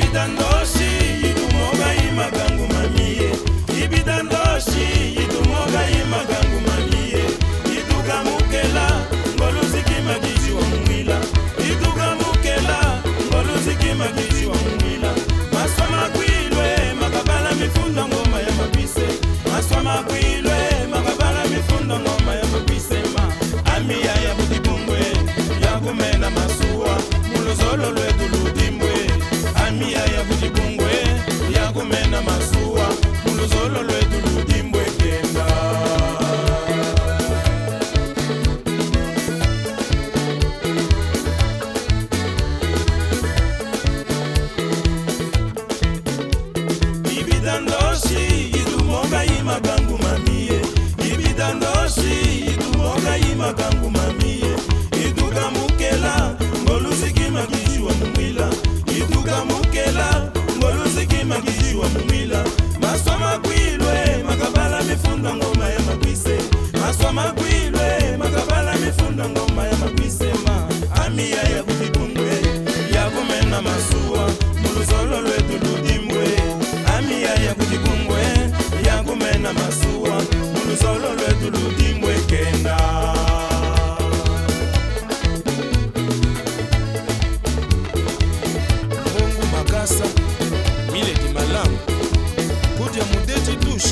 ibidandoshi itumoga imagangu mamiye ibidandoshi itumoga imagangu mamiye itugamukela ngoluziki magishi wa mwila itugamukela ngoluziki magishi wa mwila maswama kwilwe makabala mifunda ngoma ya mapise maswama kwilwe makabala mifunda ngoma ya mapise ma amiya ya butibungwe ya kumena masuwa muluzolo lwetu ludimbwe amiya ya butibungwe ya kumena masuwa muluzolo lwetu ludimbwe kenda ibidandoshi itumoga imagangu mamiye ibidandoshi itumoga imagangu mamiye itugamukela ngoluziki magishi wa mwila itugamukela ngoluziki magishi wa mwila maswama kwilwe makabala mifunda ngoma ya mapise maswama kwilwe makabala mifunda ngoma ya mapise ma amiya ya kutibungwe ya kumena masuwa muluzolo lwetu ludimbwe amiya ya kutibungwe ya kumena masuwa muluzolo lwetu ludimbwe kenda Mungu makasa mile di malamu kudia mudeji dushi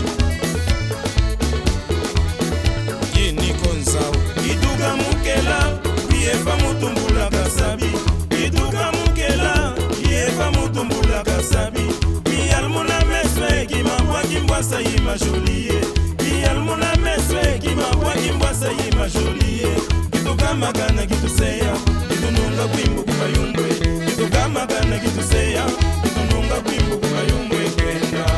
ye niko nzao iduga mukela yefa mutumbula kasabi iduga mukela yefa mutumbula kasabi miyalmuna meswe kimabwa kimbwasa yima jolie miyalmuna meswe kimabwa kimbwasa yima jolie kitukamagana kituseya kitununga kwimbu kumayumbwe kitukamagana kituseya kitununga kwimbu kumayumbwe kenda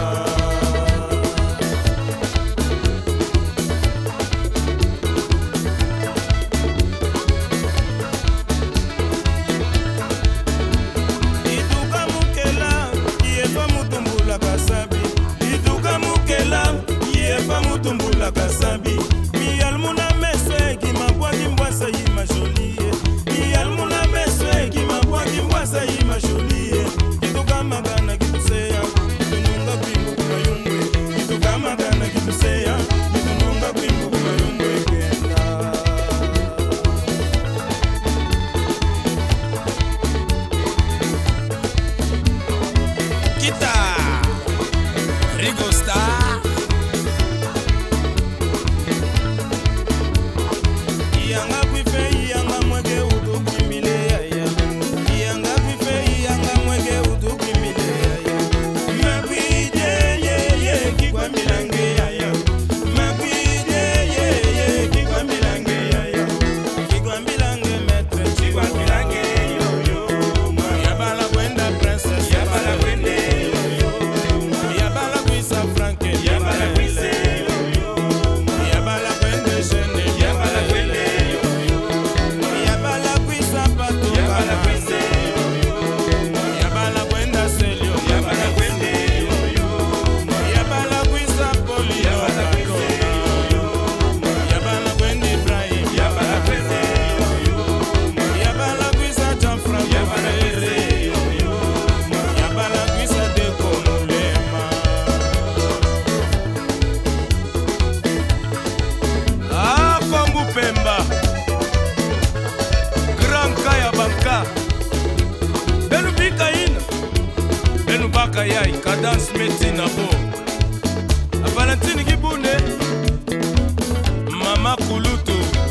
itukamukela yefa mutumbula kasabi itukamukela yefa mutumbula kasabi miyalmuna meswe kimabwa kimbwasa yima jolie miyalmuna meswe kimabwa kimbwasa yima jolie kitukamagana kituseya kitununga kwimbu kumayumbwe kitukamagana kituseya kitununga kwimbu kumayumbwe kenda kita Rigo Star Iyanga kwife iyanga mwege utukwimile yaya Iyanga kwife iyanga mwege utukwimile yaya Makwije ye kikwa milange yaya Makwije ye kikwa milange yaya Kikwa milange metre kikwa milange yo Yabala kwenda princess Yabala kwende yo Yabala kwisa franke Yabala kwise yo Yabala kwende jene Yabala kwende yo Yabala kwisa pato Yabala kwise yo Yabala kwenda selio Yabala kwende yo Yabala kwisa poli Yabala kwise yo Yabala kwende Ibrahim Yabala kwende yo Yabala kwisa Jean-Franc Yabala kwende yo Yabala kwisa Deko Mulema Kongu Pemba Grand Kaya Banka Benu Bika Ina Benu Baka Yai Kadans Metina Bo Valentine Kibune Mama Kulutu